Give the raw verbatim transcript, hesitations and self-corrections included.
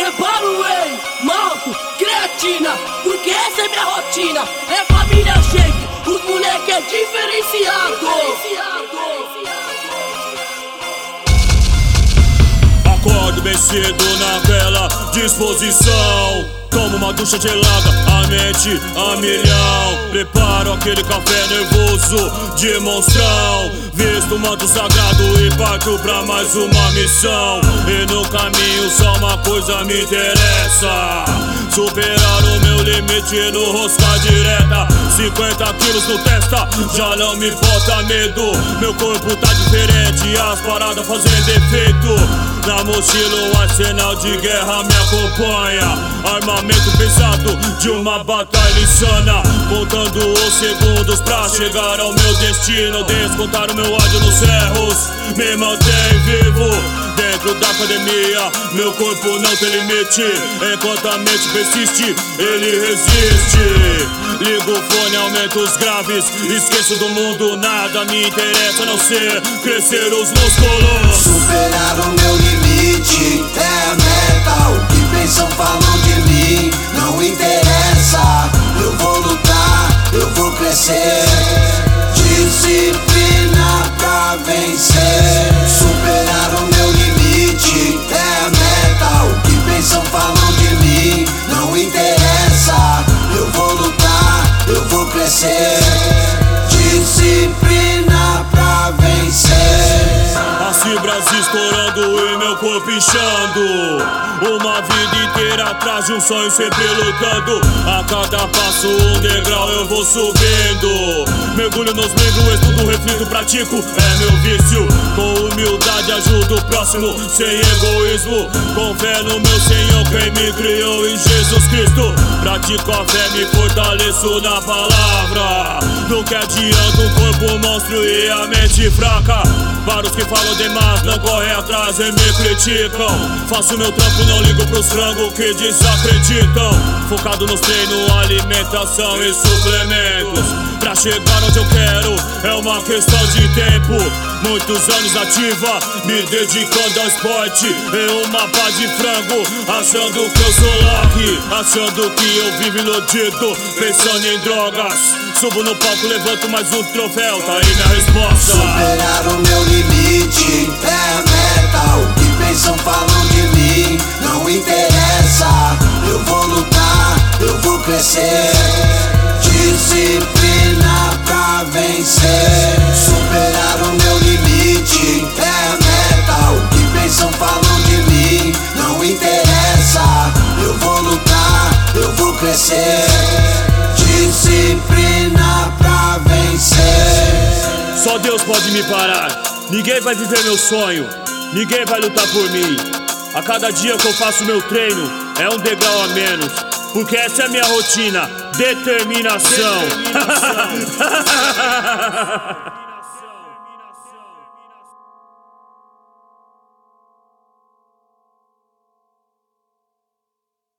Prepara o whey, malto, creatina, porque essa é minha rotina. É família shake, os moleque é diferenciado. Acordo bem cedo naquela disposição. Tomo uma ducha gelada, a mente a milhão. Preparo aquele café nervoso de monstrão. Visto o manto sagrado e parto pra mais uma missão. E no caminho só uma coisa me interessa: superar o meu limite no rosca direta. Cinquenta quilos no testa, já não me bota medo. Meu corpo tá diferente, as paradas fazendo efeito. Na mochila um arsenal de guerra me acompanha. Armamento pesado de uma batalha insana. Contando os segundos pra chegar ao meu destino. Descontar o meu ódio nos erros me mantém vivo. Dentro da academia, meu corpo não tem limite. Enquanto a mente persiste, ele resiste. Ligo o fone, aumento os graves. Esqueço do mundo, nada me interessa a não ser crescer os músculos. Superar o meu limite é metal. O que pensam, falam de mim, não interessa. Eu vou lutar, eu vou crescer. Disciplina pra vencer. Superar o meu limite é metal. O que pensam, falam de mim, não interessa. Eu vou lutar, eu vou crescer. Disciplina pra vencer. As fibras estourando e meu corpo inchando. Uma vida inteira atrás de um sonho, sempre lutando. A cada passo um degrau eu vou subindo. Mergulho nos livros, estudo, reflito, pratico, é meu vício. Com humildade ajudo o próximo, sem egoísmo. Com fé no meu Senhor, quem me criou em Jesus Cristo. Pratico a fé, me fortaleço na palavra. Nunca adianta um corpo monstro e a mente fraca. Para os que falam demais, não correm atrás e me criticam. Faço meu trampo, não ligo pros frangos que desacreditam. Focado nos treinos, alimentação e suplementos. Pra chegar onde eu quero, é uma questão de tempo. Muitos anos ativa, me dedicando ao esporte. Em uma pá de frango, achando que eu sou Loki. Achando que eu vivo iludido, pensando em drogas. Subo no palco, levanto mais um troféu, tá aí minha resposta. Superar o meu limite é metal. O que pensam, falam de mim, não interessa. Eu vou lutar, eu vou crescer. Disciplina pra vencer. Superar o meu limite é metal. O que pensam, falam de mim, não interessa. Eu vou lutar, eu vou crescer. Disciplina pra vencer. Só Deus pode me parar. Ninguém vai viver meu sonho, ninguém vai lutar por mim. A cada dia que eu faço meu treino é um degrau a menos, porque essa é a minha rotina, determinação, determinação.